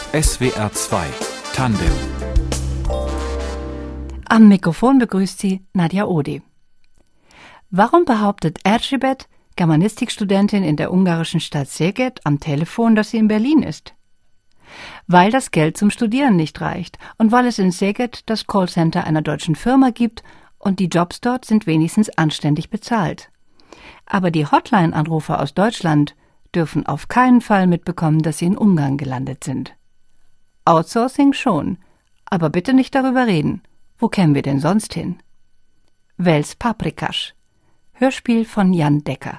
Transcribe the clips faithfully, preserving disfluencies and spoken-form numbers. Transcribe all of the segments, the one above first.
S W R zwei Tandem. Am Mikrofon begrüßt Sie Nadja Odi. Warum behauptet Erzsébet, Germanistikstudentin in der ungarischen Stadt Szeged, am Telefon, dass sie in Berlin ist? Weil das Geld zum Studieren nicht reicht und weil es in Szeged das Callcenter einer deutschen Firma gibt und die Jobs dort sind wenigstens anständig bezahlt. Aber die Hotline-Anrufer aus Deutschland dürfen auf keinen Fall mitbekommen, dass sie in Ungarn gelandet sind. Outsourcing schon, aber bitte nicht darüber reden. Wo kämen wir denn sonst hin? Wels Paprikasch. Hörspiel von Jan Decker.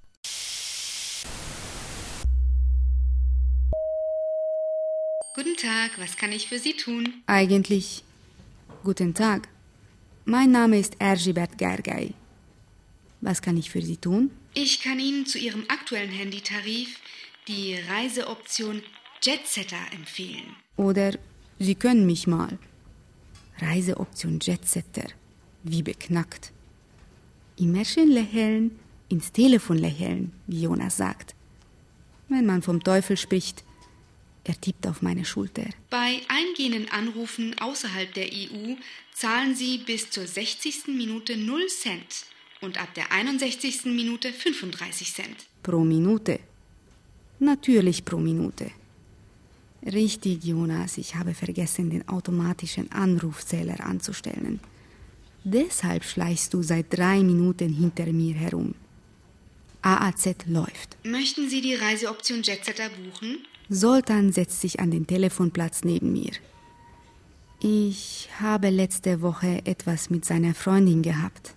Guten Tag, was kann ich für Sie tun? Eigentlich, guten Tag. Mein Name ist Erzsébet Gergely. Was kann ich für Sie tun? Ich kann Ihnen zu Ihrem aktuellen Handytarif die Reiseoption Jetsetter empfehlen. Oder Sie können mich mal. Reiseoption Jetsetter. Wie beknackt. Immer schön lächeln, ins Telefon lächeln, wie Jonas sagt. Wenn man vom Teufel spricht, er tippt auf meine Schulter. Bei eingehenden Anrufen außerhalb der E U zahlen Sie bis zur sechzigsten Minute null Cent und ab der einundsechzigsten Minute fünfunddreißig Cent. Pro Minute. Natürlich pro Minute. Richtig, Jonas, ich habe vergessen, den automatischen Anrufzähler anzustellen. Deshalb schleichst du seit drei Minuten hinter mir herum. A A Z läuft. Möchten Sie die Reiseoption Jetsetter buchen? Zoltan setzt sich an den Telefonplatz neben mir. Ich habe letzte Woche etwas mit seiner Freundin gehabt.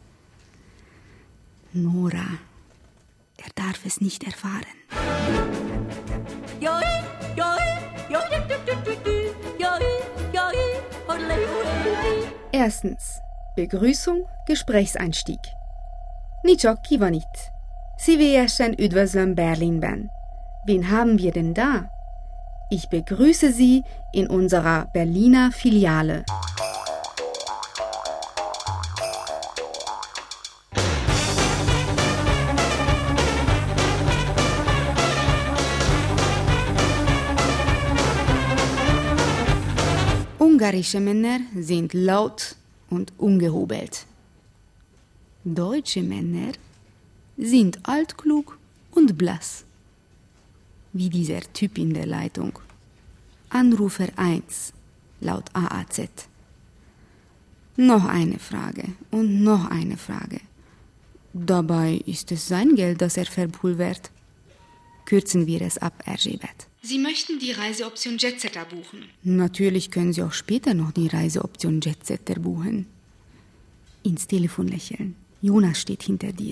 Nora. Er darf es nicht erfahren. Erstens. Begrüßung, Gesprächseinstieg. Nicsok, ki van itt? Szívélyesen üdvözlöm Berlinben. Wen haben wir denn da? Ich begrüße Sie in unserer Berliner Filiale. Ungarische Männer sind laut und ungehobelt. Deutsche Männer sind altklug und blass. Wie dieser Typ in der Leitung. Anrufer eins, laut A A Z. Noch eine Frage und noch eine Frage. Dabei ist es sein Geld, das er verpulvert. Kürzen wir es ab, Erzsébet. Sie möchten die Reiseoption Jetsetter buchen. Natürlich können Sie auch später noch die Reiseoption Jetsetter buchen. Ins Telefon lächeln. Jonas steht hinter dir.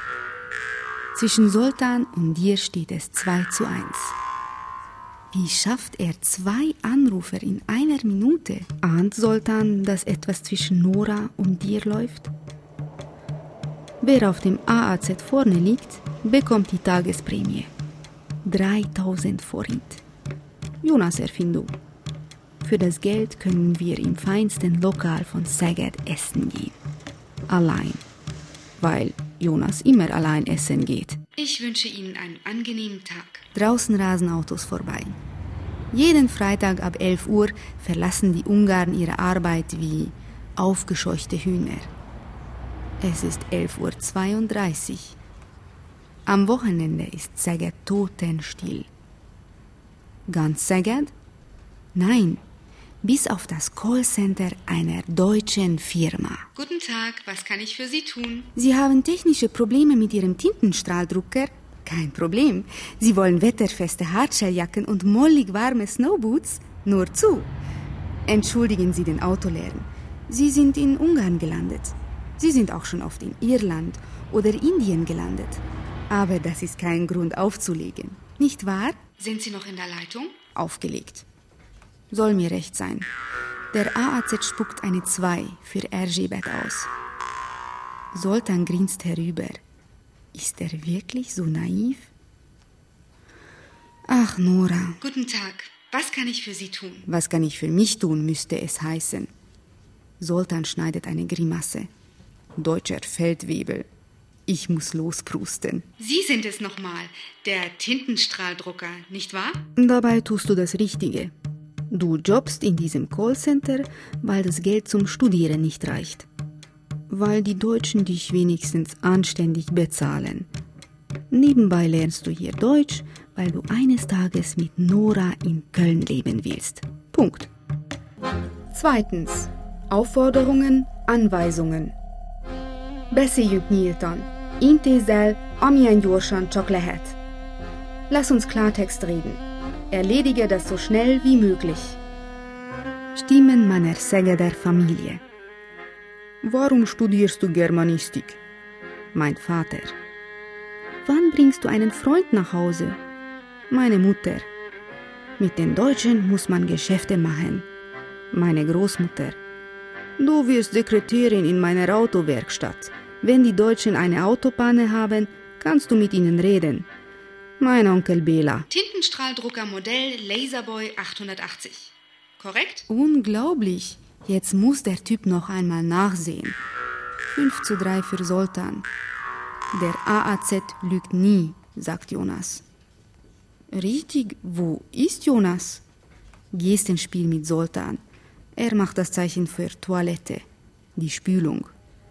Zwischen Zoltan und dir steht es zwei zu eins. Wie schafft er zwei Anrufer in einer Minute? Ahnt Zoltan, dass etwas zwischen Nora und dir läuft? Wer auf dem A A Z vorne liegt, bekommt die Tagesprämie. dreitausend Forint. Jonas Erfindung. Für das Geld können wir im feinsten Lokal von Szeged essen gehen. Allein. Weil Jonas immer allein essen geht. Ich wünsche Ihnen einen angenehmen Tag. Draußen rasen Autos vorbei. Jeden Freitag ab elf Uhr verlassen die Ungarn ihre Arbeit wie aufgescheuchte Hühner. Es ist elf Uhr zweiunddreißig. Am Wochenende ist Szeged totenstill. Ganz Szeged? Nein, bis auf das Callcenter einer deutschen Firma. Guten Tag, was kann ich für Sie tun? Sie haben technische Probleme mit Ihrem Tintenstrahldrucker? Kein Problem. Sie wollen wetterfeste Hartschelljacken und mollig warme Snowboots? Nur zu. Entschuldigen Sie den Autolärm. Sie sind in Ungarn gelandet. Sie sind auch schon oft in Irland oder Indien gelandet. Aber das ist kein Grund aufzulegen. Nicht wahr? Sind Sie noch in der Leitung? Aufgelegt. Soll mir recht sein. Der A A Z spuckt eine zwei für Erzsébet aus. Zoltan grinst herüber. Ist er wirklich so naiv? Ach, Nora. Guten Tag. Was kann ich für Sie tun? Was kann ich für mich tun, müsste es heißen. Zoltan schneidet eine Grimasse. Deutscher Feldwebel. Ich muss losprusten. Sie sind es nochmal, der Tintenstrahldrucker, nicht wahr? Dabei tust du das Richtige. Du jobbst in diesem Callcenter, weil das Geld zum Studieren nicht reicht. Weil die Deutschen dich wenigstens anständig bezahlen. Nebenbei lernst du hier Deutsch, weil du eines Tages mit Nora in Köln leben willst. Punkt. Zweitens. Aufforderungen, Anweisungen. Beszéljük nyíltan. Intézz el, amilyen gyorsan csak lehet. Lass uns Klartext reden. Erledige das so schnell wie möglich. Stimmen meiner Szegeder Familie. Warum studierst du Germanistik? Mein Vater. Wann bringst du einen Freund nach Hause? Meine Mutter. Mit den Deutschen muss man Geschäfte machen. Meine Großmutter. Du wirst Sekretärin in meiner Autowerkstatt. Wenn die Deutschen eine Autopanne haben, kannst du mit ihnen reden. Mein Onkel Bela. Tintenstrahldrucker Modell Laserboy achthundertachtzig. Korrekt? Unglaublich. Jetzt muss der Typ noch einmal nachsehen. fünf zu drei für Soltan. Der A A Z lügt nie, sagt Jonas. Richtig, wo ist Jonas? Gestenspiel mit Soltan. Er macht das Zeichen für Toilette, die Spülung.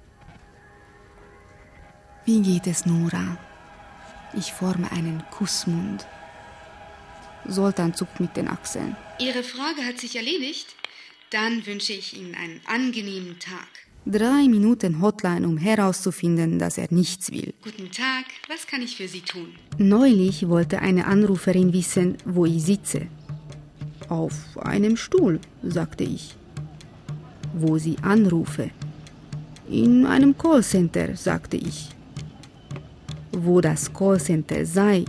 Wie geht es, Nora? Ich forme einen Kussmund. Soltan zuckt mit den Achseln. Ihre Frage hat sich erledigt? Dann wünsche ich Ihnen einen angenehmen Tag. Drei Minuten Hotline, um herauszufinden, dass er nichts will. Guten Tag, was kann ich für Sie tun? Neulich wollte eine Anruferin wissen, wo ich sitze. Auf einem Stuhl, sagte ich. Wo sie anrufe. In einem Callcenter, sagte ich. Wo das Callcenter sei.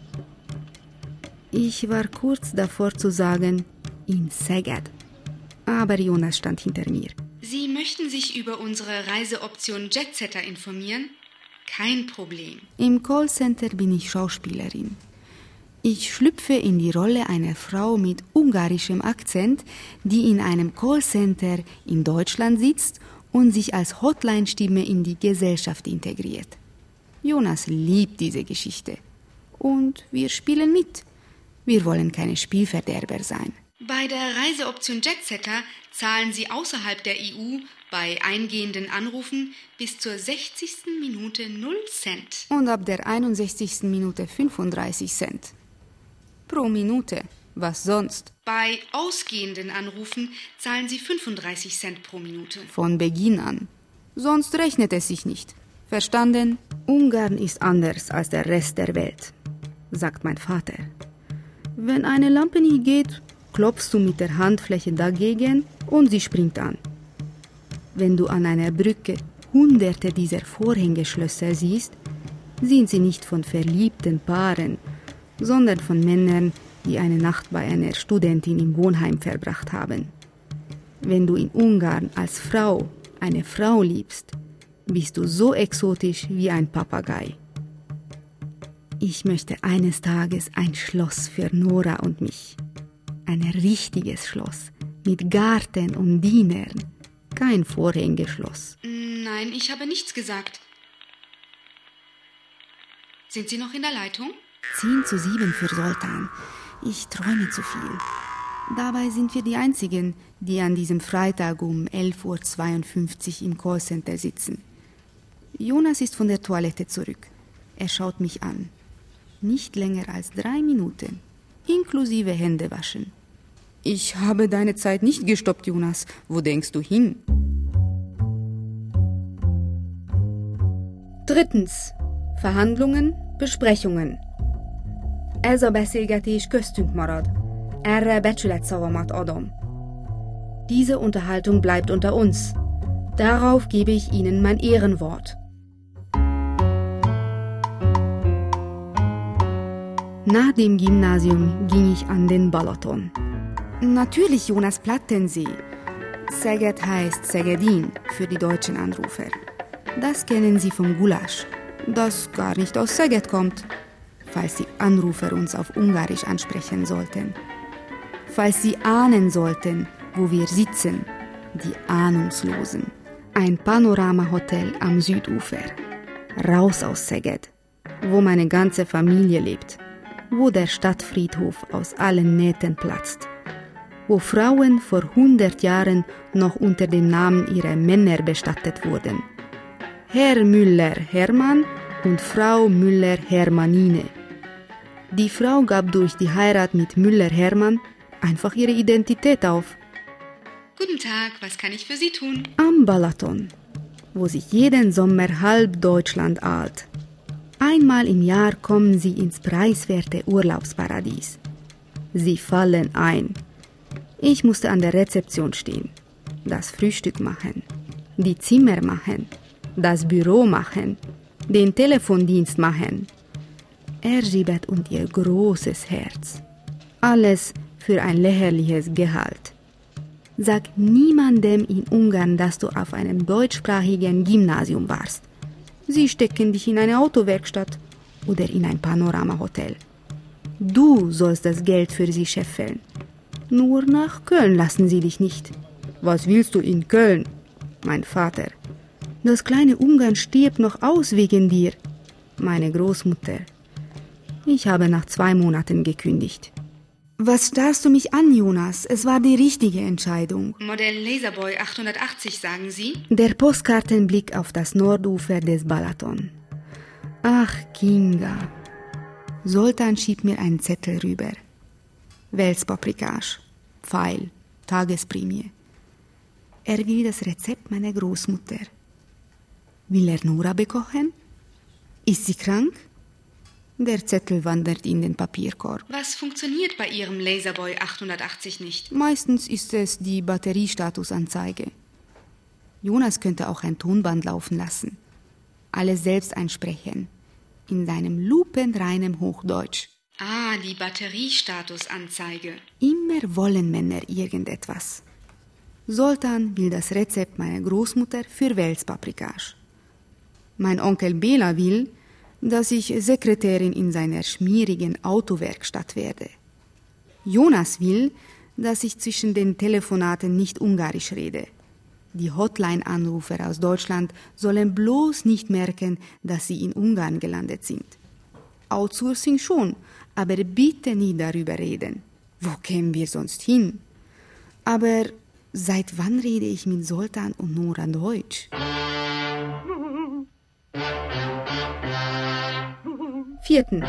Ich war kurz davor zu sagen, in Szeged. Aber Jonas stand hinter mir. Sie möchten sich über unsere Reiseoption Jetsetter informieren? Kein Problem. Im Callcenter bin ich Schauspielerin. Ich schlüpfe in die Rolle einer Frau mit ungarischem Akzent, die in einem Callcenter in Deutschland sitzt und sich als Hotline-Stimme in die Gesellschaft integriert. Jonas liebt diese Geschichte. Und wir spielen mit. Wir wollen keine Spielverderber sein. Bei der Reiseoption Jetsetter zahlen Sie außerhalb der E U bei eingehenden Anrufen bis zur sechzigsten Minute null Cent. Und ab der einundsechzigsten Minute fünfunddreißig Cent. Pro Minute. Was sonst? Bei ausgehenden Anrufen zahlen Sie fünfunddreißig Cent pro Minute. Von Beginn an. Sonst rechnet es sich nicht. Verstanden? Ungarn ist anders als der Rest der Welt, sagt mein Vater. Wenn eine Lampe nicht geht, klopfst du mit der Handfläche dagegen und sie springt an. Wenn du an einer Brücke hunderte dieser Vorhängeschlösser siehst, sind sie nicht von verliebten Paaren, sondern von Männern, die eine Nacht bei einer Studentin im Wohnheim verbracht haben. Wenn du in Ungarn als Frau eine Frau liebst, bist du so exotisch wie ein Papagei. Ich möchte eines Tages ein Schloss für Nora und mich. Ein richtiges Schloss mit Garten und Dienern. Kein Vorhängeschloss. Nein, ich habe nichts gesagt. Sind Sie noch in der Leitung? Zehn zu sieben für Soltan. Ich träume zu viel. Dabei sind wir die Einzigen, die an diesem Freitag um elf Uhr zweiundfünfzig im Callcenter sitzen. Jonas ist von der Toilette zurück. Er schaut mich an. Nicht länger als drei Minuten, inklusive Händewaschen. Ich habe deine Zeit nicht gestoppt, Jonas. Wo denkst du hin? Drittens. Verhandlungen, Besprechungen. Ez a beszélgetés köztünk marad. Erre becsületszavamat adom. Diese Unterhaltung bleibt unter uns. Darauf gebe ich Ihnen mein Ehrenwort. Nach dem Gymnasium ging ich an den Balaton. Natürlich Jonas Plattensee. Szeged heißt Szegedin für die deutschen Anrufer. Das kennen Sie vom Gulasch, das gar nicht aus Szeged kommt, falls die Anrufer uns auf Ungarisch ansprechen sollten. Falls Sie ahnen sollten, wo wir sitzen, die Ahnungslosen. Ein Panoramahotel am Südufer. Raus aus Szeged, wo meine ganze Familie lebt, wo der Stadtfriedhof aus allen Nähten platzt. wo Frauen vor hundert Jahren noch unter dem Namen ihrer Männer bestattet wurden. Herr Müller-Hermann und Frau Müller-Hermannine. Die Frau gab durch die Heirat mit Müller-Hermann einfach ihre Identität auf. Guten Tag, was kann ich für Sie tun? Am Balaton, wo sich jeden Sommer halb Deutschland ahlt. Einmal im Jahr kommen sie ins preiswerte Urlaubsparadies. Sie fallen ein. Ich musste an der Rezeption stehen, das Frühstück machen, die Zimmer machen, das Büro machen, den Telefondienst machen. Erzsébet und ihr großes Herz. Alles für ein lächerliches Gehalt. Sag niemandem in Ungarn, dass du auf einem deutschsprachigen Gymnasium warst. Sie stecken dich in eine Autowerkstatt oder in ein Panoramahotel. Du sollst das Geld für sie scheffeln. Nur nach Köln lassen sie dich nicht. Was willst du in Köln? Mein Vater. Das kleine Ungarn stirbt noch aus wegen dir. Meine Großmutter. Ich habe nach zwei Monaten gekündigt. Was starrst du mich an, Jonas? Es war die richtige Entscheidung. Modell Laserboy achthundertachtzig, sagen Sie? Der Postkartenblick auf das Nordufer des Balaton. Ach, Kinga. Zoltán schiebt mir einen Zettel rüber. Welspaprikage, Pfeil, Tagesprämie. Er will das Rezept meiner Großmutter. Will er Nora bekochen? Ist sie krank? Der Zettel wandert in den Papierkorb. Was funktioniert bei Ihrem Laserboy achthundertachtzig nicht? Meistens ist es die Batteriestatusanzeige. Jonas könnte auch ein Tonband laufen lassen. Alles selbst einsprechen. In seinem lupenreinen Hochdeutsch. Ah, die Batteriestatusanzeige. Immer wollen Männer irgendetwas. Zoltán will das Rezept meiner Großmutter für Welspaprikage. Mein Onkel Bela will, dass ich Sekretärin in seiner schmierigen Autowerkstatt werde. Jonas will, dass ich zwischen den Telefonaten nicht Ungarisch rede. Die Hotline-Anrufer aus Deutschland sollen bloß nicht merken, dass sie in Ungarn gelandet sind. Outsourcing schon, aber bitte nie darüber reden. Wo kämen wir sonst hin? Aber seit wann rede ich mit Zoltán und Nora Deutsch? Viertens.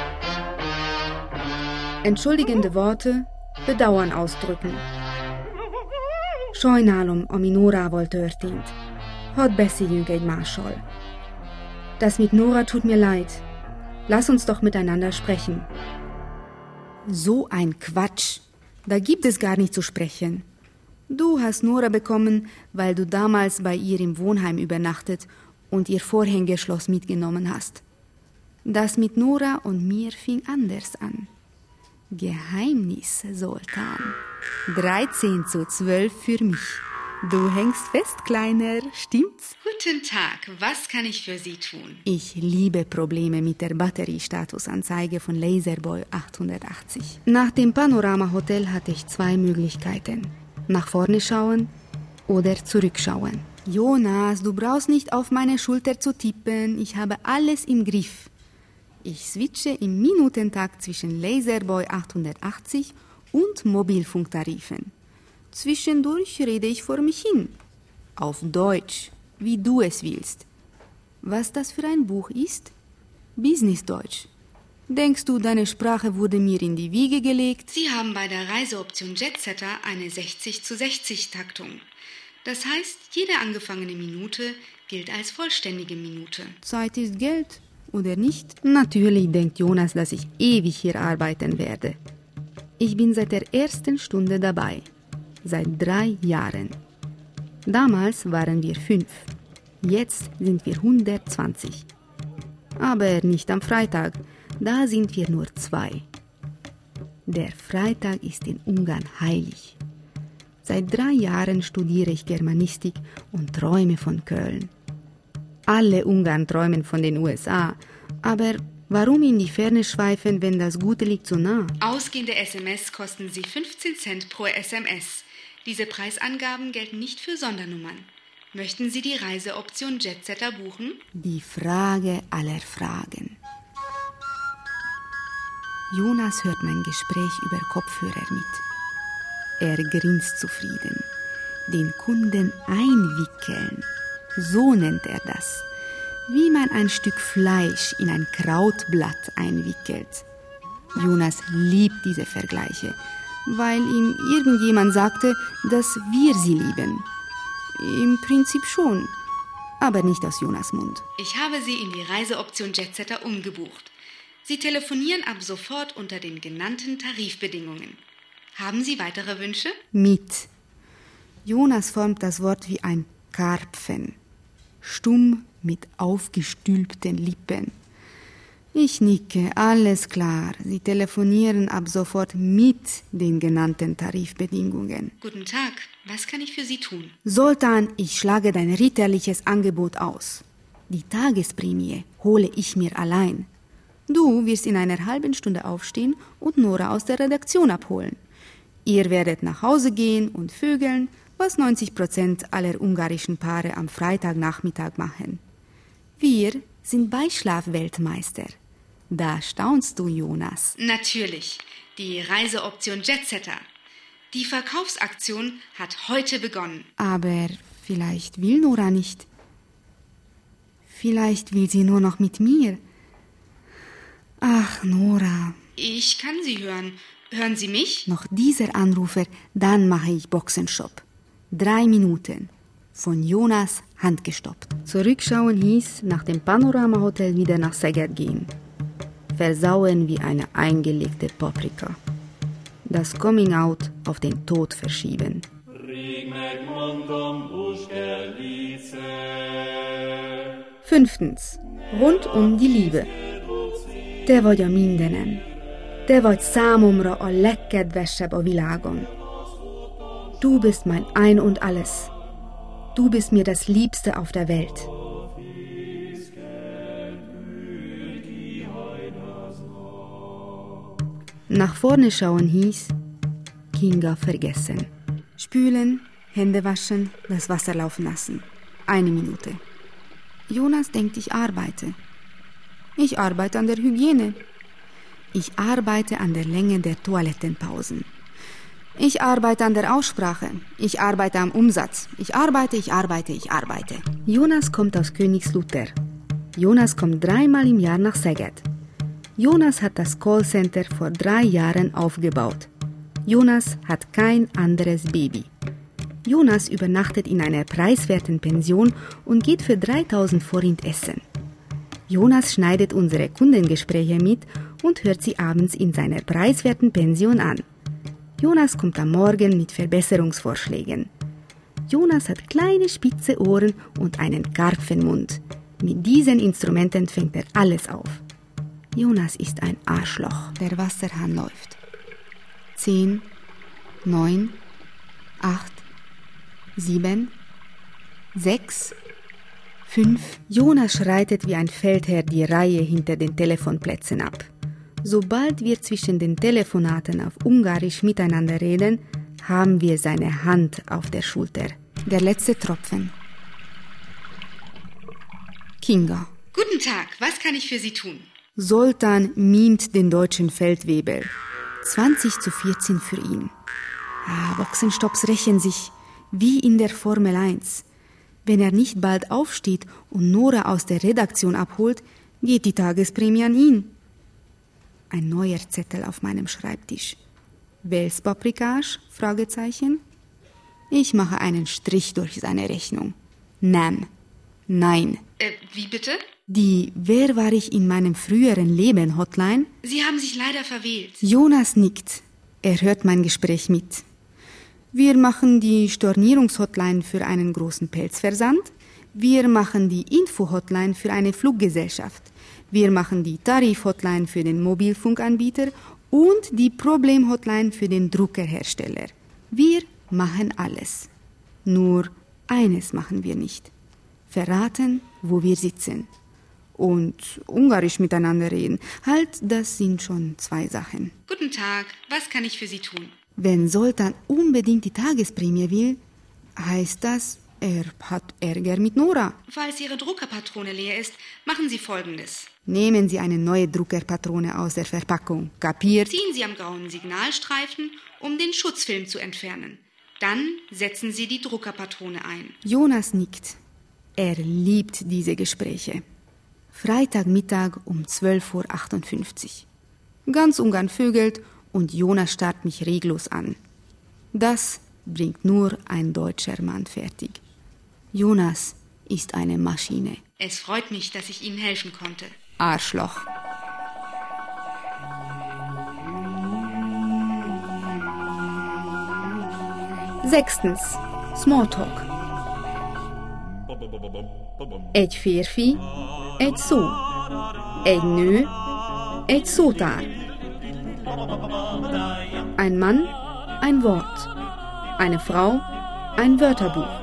Entschuldigende Worte, Bedauern ausdrücken. Sajnálom, ami Norával történt. Hadd beszéljünk egymással. Das mit Nora tut mir leid. Lass uns doch miteinander sprechen. So ein Quatsch. Da gibt es gar nicht zu sprechen. Du hast Nora bekommen, weil du damals bei ihr im Wohnheim übernachtet und ihr Vorhängeschloss mitgenommen hast. Das mit Nora und mir fing anders an. Geheimnis, Zoltán. dreizehn zu zwölf für mich. Du hängst fest, Kleiner, stimmt's? Guten Tag, was kann ich für Sie tun? Ich liebe Probleme mit der Batteriestatusanzeige von Laserboy achthundertachtzig. Nach dem Panorama-Hotel hatte ich zwei Möglichkeiten. Nach vorne schauen oder zurückschauen. Jonas, du brauchst nicht auf meine Schulter zu tippen. Ich habe alles im Griff. Ich switche im Minutentakt zwischen Laserboy achthundertachtzig und Mobilfunktarifen. Zwischendurch rede ich vor mich hin. Auf Deutsch, wie du es willst. Was das für ein Buch ist? Businessdeutsch. Denkst du, deine Sprache wurde mir in die Wiege gelegt? Sie haben bei der Reiseoption Jetsetter eine sechzig zu sechzig Taktung. Das heißt, jede angefangene Minute gilt als vollständige Minute. Zeit ist Geld, oder nicht? Natürlich denkt Jonas, dass ich ewig hier arbeiten werde. Ich bin seit der ersten Stunde dabei. Seit drei Jahren. Damals waren wir fünf. Jetzt sind wir hundertzwanzig. Aber nicht am Freitag. Da sind wir nur zwei. Der Freitag ist in Ungarn heilig. Seit drei Jahren studiere ich Germanistik und träume von Köln. Alle Ungarn träumen von den U S A, aber warum in die Ferne schweifen, wenn das Gute liegt so nah? Ausgehende S M S kosten Sie fünfzehn Cent pro S M S. Diese Preisangaben gelten nicht für Sondernummern. Möchten Sie die Reiseoption Jetsetter buchen? Die Frage aller Fragen. Jonas hört mein Gespräch über Kopfhörer mit. Er grinst zufrieden. Den Kunden einwickeln. So nennt er das. Wie man ein Stück Fleisch in ein Krautblatt einwickelt. Jonas liebt diese Vergleiche, weil ihm irgendjemand sagte, dass wir sie lieben. Im Prinzip schon, aber nicht aus Jonas Mund. Ich habe Sie in die Reiseoption Jetsetter umgebucht. Sie telefonieren ab sofort unter den genannten Tarifbedingungen. Haben Sie weitere Wünsche? Mit. Jonas formt das Wort wie ein Karpfen. Stumm mit aufgestülpten Lippen. Ich nicke, alles klar. Sie telefonieren ab sofort mit den genannten Tarifbedingungen. Guten Tag, was kann ich für Sie tun? Sultan, ich schlage dein ritterliches Angebot aus. Die Tagesprämie hole ich mir allein. Du wirst in einer halben Stunde aufstehen und Nora aus der Redaktion abholen. Ihr werdet nach Hause gehen und vögeln, was neunzig Prozent aller ungarischen Paare am Freitagnachmittag machen. Wir sind Beischlaf-Weltmeister. Da staunst du, Jonas. Natürlich, die Reiseoption Jetsetter. Die Verkaufsaktion hat heute begonnen. Aber vielleicht will Nora nicht. Vielleicht will sie nur noch mit mir. Ach, Nora. Ich kann Sie hören. Hören Sie mich? Noch dieser Anrufer, dann mache ich Boxenstopp. Drei Minuten. Von Jonas handgestoppt. Zurückschauen hieß, nach dem Panorama-Hotel wieder nach Szeged gehen. Versauen wie eine eingelegte Paprika. Das Coming-out auf den Tod verschieben. Fünftens. Rund um die Liebe. Te vagy a mindenem. Te vagy számomra a legkedvesebb a világon. Du bist mein Ein und Alles. Du bist mir das Liebste auf der Welt. Nach vorne schauen hieß, Kinga vergessen. Spülen, Hände waschen, das Wasser laufen lassen. Eine Minute. Jonas denkt, ich arbeite. Ich arbeite an der Hygiene. Ich arbeite an der Länge der Toilettenpausen. Ich arbeite an der Aussprache. Ich arbeite am Umsatz. Ich arbeite, ich arbeite, ich arbeite. Jonas kommt aus Königslutter. Jonas kommt dreimal im Jahr nach Szeged. Jonas hat das Callcenter vor drei Jahren aufgebaut. Jonas hat kein anderes Baby. Jonas übernachtet in einer preiswerten Pension und geht für dreitausend Forint essen. Jonas schneidet unsere Kundengespräche mit und hört sie abends in seiner preiswerten Pension an. Jonas kommt am Morgen mit Verbesserungsvorschlägen. Jonas hat kleine spitze Ohren und einen Karpfenmund. Mit diesen Instrumenten fängt er alles auf. Jonas ist ein Arschloch. Der Wasserhahn läuft. Zehn, neun, acht, sieben, sechs, fünf. Jonas schreitet wie ein Feldherr die Reihe hinter den Telefonplätzen ab. Sobald wir zwischen den Telefonaten auf Ungarisch miteinander reden, haben wir seine Hand auf der Schulter. Der letzte Tropfen. Kinga. Guten Tag, was kann ich für Sie tun? Sultan mimt den deutschen Feldwebel. zwanzig zu vierzehn für ihn. Ah, Boxenstopps rächen sich, wie in der Formel eins. Wenn er nicht bald aufsteht und Nora aus der Redaktion abholt, geht die Tagesprämie an ihn. Ein neuer Zettel auf meinem Schreibtisch. Welspaprikage? Fragezeichen. Ich mache einen Strich durch seine Rechnung. Nem. Nein. Äh, wie bitte? Die Wer war ich in meinem früheren Leben Hotline? Sie haben sich leider verwählt. Jonas nickt. Er hört mein Gespräch mit. Wir machen die Stornierungshotline für einen großen Pelzversand. Wir machen die Info-Hotline für eine Fluggesellschaft. Wir machen die Tarif-Hotline für den Mobilfunkanbieter und die Problem-Hotline für den Druckerhersteller. Wir machen alles. Nur eines machen wir nicht. Verraten, wo wir sitzen. Und Ungarisch miteinander reden. Halt, das sind schon zwei Sachen. Guten Tag, was kann ich für Sie tun? Wenn Sultan unbedingt die Tagesprämie will, heißt das, Er hat Ärger mit Nora. Falls Ihre Druckerpatrone leer ist, machen Sie Folgendes. Nehmen Sie eine neue Druckerpatrone aus der Verpackung. Kapiert? Ziehen Sie am grauen Signalstreifen, um den Schutzfilm zu entfernen. Dann setzen Sie die Druckerpatrone ein. Jonas nickt. Er liebt diese Gespräche. Freitagmittag um zwölf Uhr achtundfünfzig. Ganz Ungarn vögelt und Jonas starrt mich reglos an. Das bringt nur ein deutscher Mann fertig. Jonas ist eine Maschine. Es freut mich, dass ich Ihnen helfen konnte. Arschloch. Sechstens. Smalltalk. Egy férfi, egy szó. Egy nő, egy szótár. Ein Mann, ein Wort. Eine Frau, ein Wörterbuch.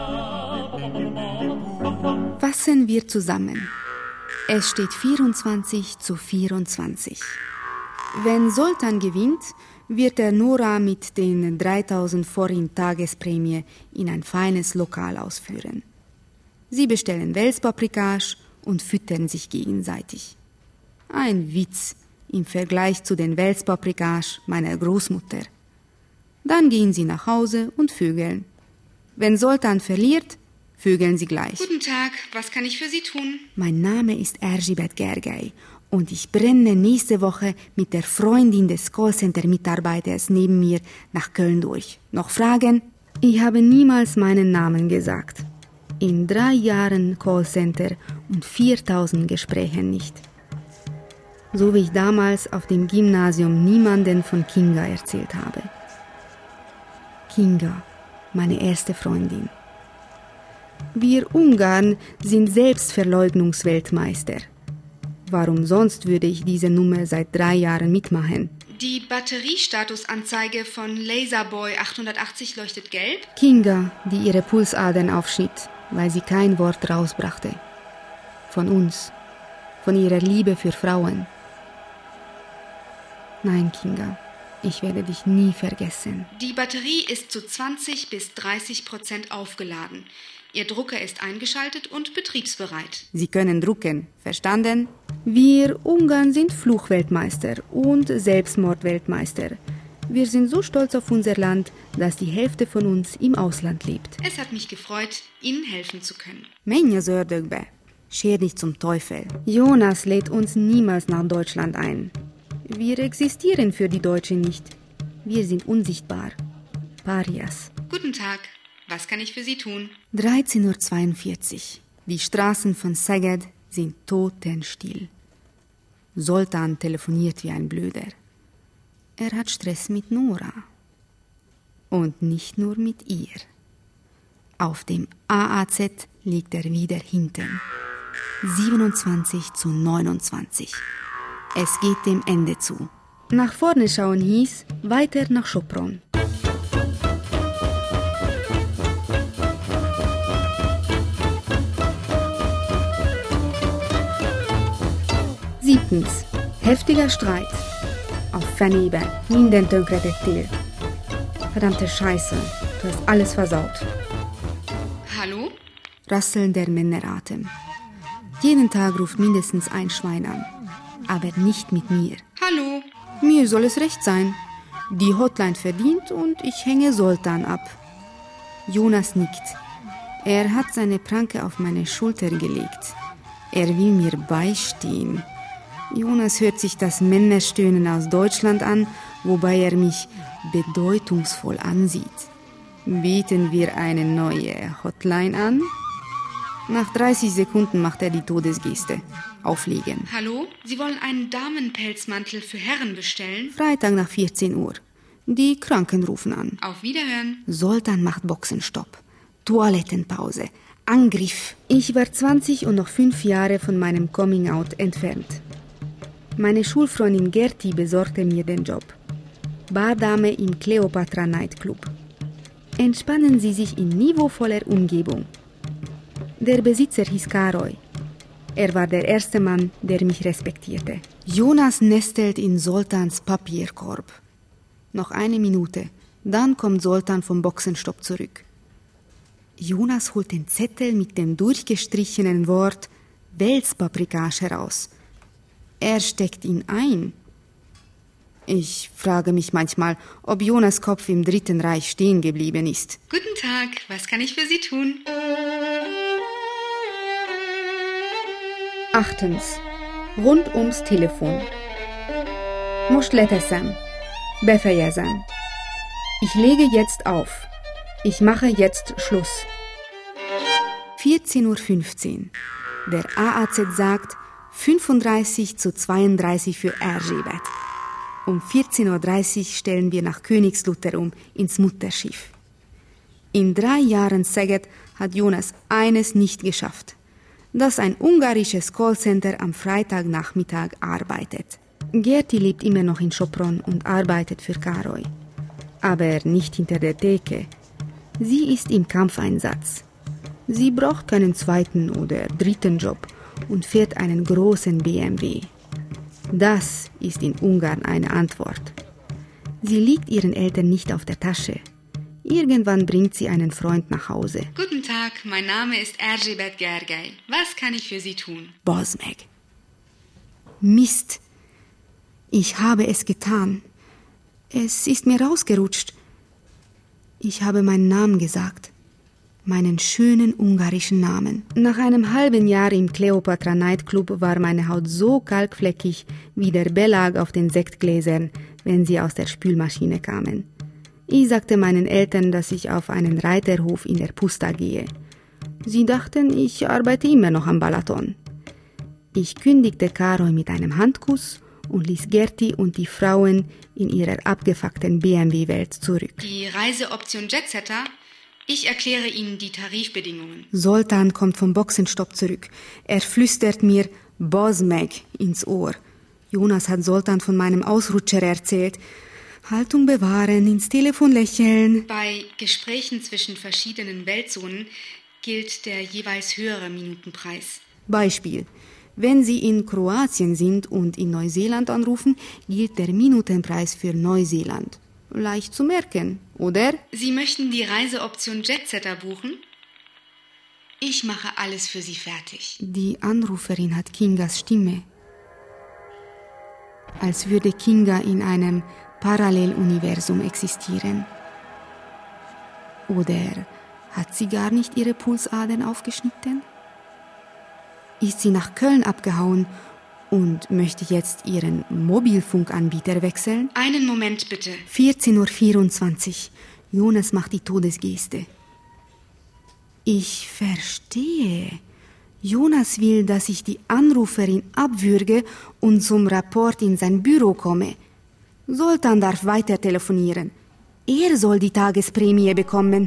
Fassen wir zusammen. Es steht vierundzwanzig zu vierundzwanzig. Wenn Zoltan gewinnt, wird er Nora mit den dreitausend Forint Tagesprämie in ein feines Lokal ausführen. Sie bestellen Welspaprikage und füttern sich gegenseitig. Ein Witz im Vergleich zu den Welspaprikage meiner Großmutter. Dann gehen sie nach Hause und vögeln. Wenn Zoltan verliert, vögeln sie gleich. Guten Tag, was kann ich für Sie tun? Mein Name ist Erzsébet Gergely und ich brenne nächste Woche mit der Freundin des Callcenter-Mitarbeiters neben mir nach Köln durch. Noch Fragen? Ich habe niemals meinen Namen gesagt. In drei Jahren Callcenter und viertausend Gesprächen nicht. So wie ich damals auf dem Gymnasium niemanden von Kinga erzählt habe. Kinga, meine erste Freundin. Wir Ungarn sind Selbstverleugnungsweltmeister. Warum sonst würde ich diese Nummer seit drei Jahren mitmachen? Die Batteriestatusanzeige von Laserboy achthundertachtzig leuchtet gelb. Kinga, die ihre Pulsadern aufschnitt, weil sie kein Wort rausbrachte. Von uns, von ihrer Liebe für Frauen. Nein, Kinga, ich werde dich nie vergessen. Die Batterie ist zu zwanzig bis dreißig Prozent aufgeladen. Ihr Drucker ist eingeschaltet und betriebsbereit. Sie können drucken, verstanden? Wir Ungarn sind Fluchweltmeister und Selbstmordweltmeister. Wir sind so stolz auf unser Land, dass die Hälfte von uns im Ausland lebt. Es hat mich gefreut, Ihnen helfen zu können. Menj az ördögbe. Scher dich zum Teufel. Jonas lädt uns niemals nach Deutschland ein. Wir existieren für die Deutschen nicht. Wir sind unsichtbar. Parias. Guten Tag. Was kann ich für Sie tun? dreizehn Uhr zweiundvierzig. Die Straßen von Szeged sind totenstill. Zoltan telefoniert wie ein Blöder. Er hat Stress mit Nora. Und nicht nur mit ihr. Auf dem A A Z liegt er wieder hinten. siebenundzwanzig zu neunundzwanzig. Es geht dem Ende zu. Nach vorne schauen hieß, weiter nach Sopron. Siebtens. Heftiger Streit. Auf Ferneben. Minden tönkretettél. Verdammte Scheiße. Du hast alles versaut. Hallo? Rasseln der Männeratem. Jeden Tag ruft mindestens ein Schwein an. Aber nicht mit mir. Hallo? Mir soll es recht sein. Die Hotline verdient und ich hänge Zoltan ab. Jonas nickt. Er hat seine Pranke auf meine Schulter gelegt. Er will mir beistehen. Jonas hört sich das Männerstöhnen aus Deutschland an, wobei er mich bedeutungsvoll ansieht. Bieten wir eine neue Hotline an? Nach dreißig Sekunden macht er die Todesgeste. Auflegen. Hallo? Sie wollen einen Damenpelzmantel für Herren bestellen? Freitag nach vierzehn Uhr. Die Kranken rufen an. Auf Wiederhören. Zoltan macht Boxenstopp. Toilettenpause. Angriff. Ich war zwanzig und noch fünf Jahre von meinem Coming-out entfernt. Meine Schulfreundin Gerti besorgte mir den Job. Bardame im Cleopatra Nightclub. Entspannen Sie sich in niveauvoller Umgebung. Der Besitzer hieß Karoy. Er war der erste Mann, der mich respektierte. Jonas nestelt in Zoltans Papierkorb. Noch eine Minute, dann kommt Zoltan vom Boxenstopp zurück. Jonas holt den Zettel mit dem durchgestrichenen Wort Welspaprikage heraus. Er steckt ihn ein. Ich frage mich manchmal, ob Jonas Kopf im Dritten Reich stehen geblieben ist. Guten Tag, was kann ich für Sie tun? Achtens. Rund ums Telefon. Most leteszem. Befejezem. Ich lege jetzt auf. Ich mache jetzt Schluss. vierzehn Uhr fünfzehn. Der A A Z sagt fünfunddreißig zu zweiunddreißig für Erzsébet. Um vierzehn Uhr dreißig stellen wir nach Königslutter um ins Mutterschiff. In drei Jahren Szeged hat Jonas eines nicht geschafft, dass ein ungarisches Callcenter am Freitagnachmittag arbeitet. Gerti lebt immer noch in Sopron und arbeitet für Károly. Aber nicht hinter der Theke. Sie ist im Kampfeinsatz. Sie braucht keinen zweiten oder dritten Job und fährt einen großen B M W. Das ist in Ungarn eine Antwort. Sie liegt ihren Eltern nicht auf der Tasche. Irgendwann bringt sie einen Freund nach Hause. Guten Tag, mein Name ist Erzsébet Gergely. Was kann ich für Sie tun? Bozmeg. Mist. Ich habe es getan. Es ist mir rausgerutscht. Ich habe meinen Namen gesagt. Meinen schönen ungarischen Namen. Nach einem halben Jahr im Cleopatra Nightclub war meine Haut so kalkfleckig wie der Belag auf den Sektgläsern, wenn sie aus der Spülmaschine kamen. Ich sagte meinen Eltern, dass ich auf einen Reiterhof in der Pusta gehe. Sie dachten, ich arbeite immer noch am Balaton. Ich kündigte Károly mit einem Handkuss und ließ Gerti und die Frauen in ihrer abgefuckten B M W-Welt zurück. Die Reiseoption Jetsetter? Ich erkläre Ihnen die Tarifbedingungen. Zoltán kommt vom Boxenstopp zurück. Er flüstert mir Bozmeg ins Ohr. Jonas hat Zoltán von meinem Ausrutscher erzählt. Haltung bewahren, ins Telefon lächeln. Bei Gesprächen zwischen verschiedenen Weltzonen gilt der jeweils höhere Minutenpreis. Beispiel. Wenn Sie in Kroatien sind und in Neuseeland anrufen, gilt der Minutenpreis für Neuseeland. Leicht zu merken, oder? Sie möchten die Reiseoption Jetsetter buchen? Ich mache alles für Sie fertig. Die Anruferin hat Kingas Stimme. Als würde Kinga in einem Paralleluniversum existieren. Oder hat sie gar nicht ihre Pulsadern aufgeschnitten? Ist sie nach Köln abgehauen und möchte jetzt ihren Mobilfunkanbieter wechseln? Einen Moment bitte. vierzehn Uhr vierundzwanzig. Jonas macht die Todesgeste. Ich verstehe. Jonas will, dass ich die Anruferin abwürge und zum Rapport in sein Büro komme. Zoltán darf weiter telefonieren. Er soll die Tagesprämie bekommen.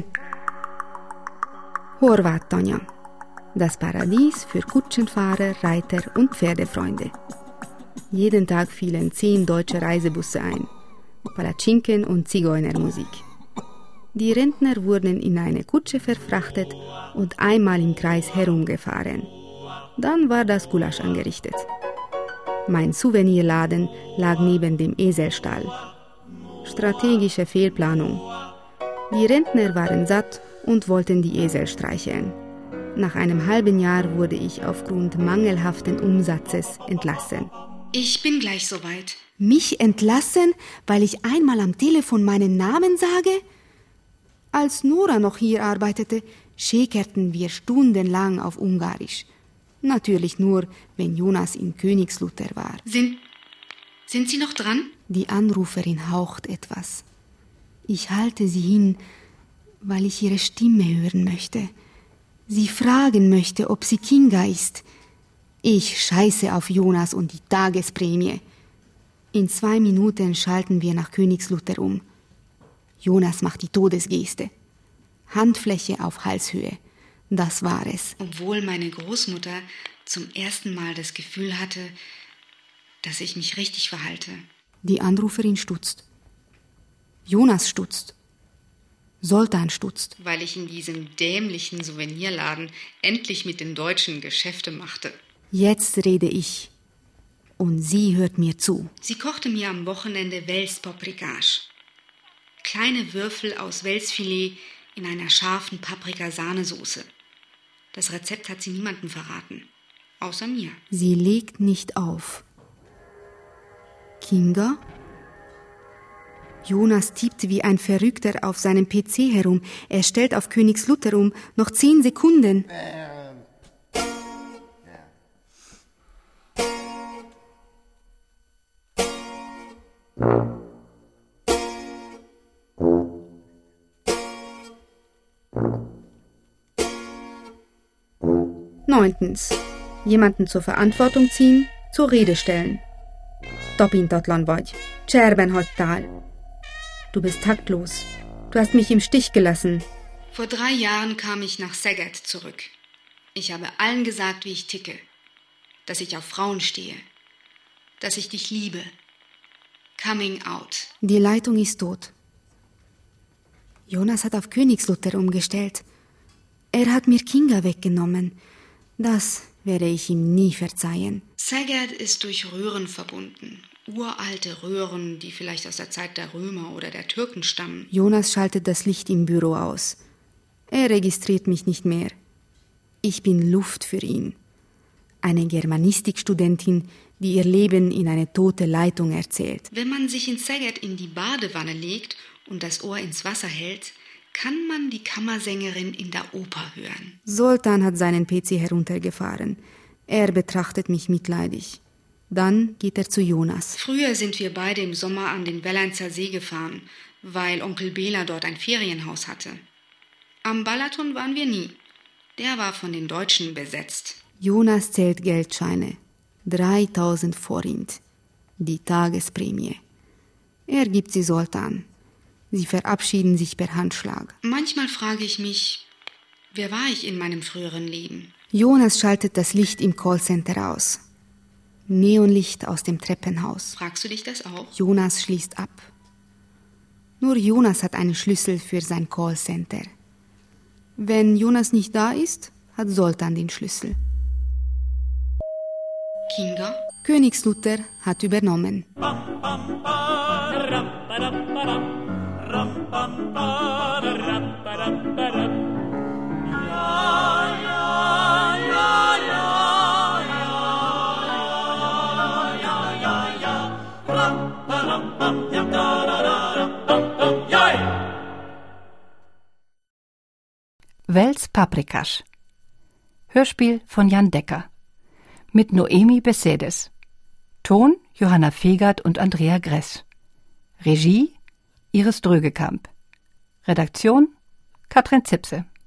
Horváth-tanya. Das Paradies für Kutschenfahrer, Reiter und Pferdefreunde. Jeden Tag fielen zehn deutsche Reisebusse ein. Palatschinken und Zigeunermusik. Die Rentner wurden in eine Kutsche verfrachtet und einmal im Kreis herumgefahren. Dann war das Gulasch angerichtet. Mein Souvenirladen lag neben dem Eselstall. Strategische Fehlplanung. Die Rentner waren satt und wollten die Esel streicheln. Nach einem halben Jahr wurde ich aufgrund mangelhaften Umsatzes entlassen. Ich bin gleich soweit. Mich entlassen, weil ich einmal am Telefon meinen Namen sage? Als Nora noch hier arbeitete, schäkerten wir stundenlang auf Ungarisch. Natürlich nur, wenn Jonas in Königslutter war. Sind, sind Sie noch dran? Die Anruferin haucht etwas. Ich halte sie hin, weil ich ihre Stimme hören möchte. Sie fragen möchte, ob sie Kinga ist. Ich scheiße auf Jonas und die Tagesprämie. In zwei Minuten schalten wir nach Königslutter um. Jonas macht die Todesgeste. Handfläche auf Halshöhe. Das war es. Obwohl meine Großmutter zum ersten Mal das Gefühl hatte, dass ich mich richtig verhalte. Die Anruferin stutzt. Jonas stutzt. Zoltán stutzt. Weil ich in diesem dämlichen Souvenirladen endlich mit den Deutschen Geschäfte machte. Jetzt rede ich. Und sie hört mir zu. Sie kochte mir am Wochenende Welspaprikage. Kleine Würfel aus Welsfilet in einer scharfen Paprika-Sahnesoße. Das Rezept hat sie niemandem verraten, außer mir. Sie legt nicht auf. Kinga? Jonas tippt wie ein Verrückter auf seinem P C herum. Er stellt auf Königslutter um. Noch zehn Sekunden. Neuntens. Jemanden zur Verantwortung ziehen, zur Rede stellen. Tapintatlan vagy. Cserben hagytál. Du bist taktlos. Du hast mich im Stich gelassen. Vor drei Jahren kam ich nach Szeged zurück. Ich habe allen gesagt, wie ich ticke. Dass ich auf Frauen stehe. Dass ich dich liebe. Coming out. Die Leitung ist tot. Jonas hat auf Königslutter umgestellt. Er hat mir Kinga weggenommen. Das werde ich ihm nie verzeihen. Szeged ist durch Röhren verbunden. Uralte Röhren, die vielleicht aus der Zeit der Römer oder der Türken stammen. Jonas schaltet das Licht im Büro aus. Er registriert mich nicht mehr. Ich bin Luft für ihn. Eine Germanistikstudentin, die ihr Leben in eine tote Leitung erzählt. Wenn man sich in Szeged in die Badewanne legt und das Ohr ins Wasser hält, kann man die Kammersängerin in der Oper hören. Zoltan hat seinen P C heruntergefahren. Er betrachtet mich mitleidig. Dann geht er zu Jonas. Früher sind wir beide im Sommer an den Wellenzer See gefahren, weil Onkel Bela dort ein Ferienhaus hatte. Am Balaton waren wir nie. Der war von den Deutschen besetzt. Jonas zählt Geldscheine. dreitausend Forint. Die Tagesprämie. Er gibt sie Zoltan. Sie verabschieden sich per Handschlag. Manchmal frage ich mich, wer war ich in meinem früheren Leben? Jonas schaltet das Licht im Callcenter aus. Neonlicht aus dem Treppenhaus. Fragst du dich das auch? Jonas schließt ab. Nur Jonas hat einen Schlüssel für sein Callcenter. Wenn Jonas nicht da ist, hat Zoltan den Schlüssel. Kinga? Königslutter hat übernommen. Wels Paprikasch. Hörspiel von Jan Decker. Mit Noemi Besedes. Ton Johanna Fegert und Andrea Gress. Regie Iris Drögekamp. Redaktion Katrin Zipse.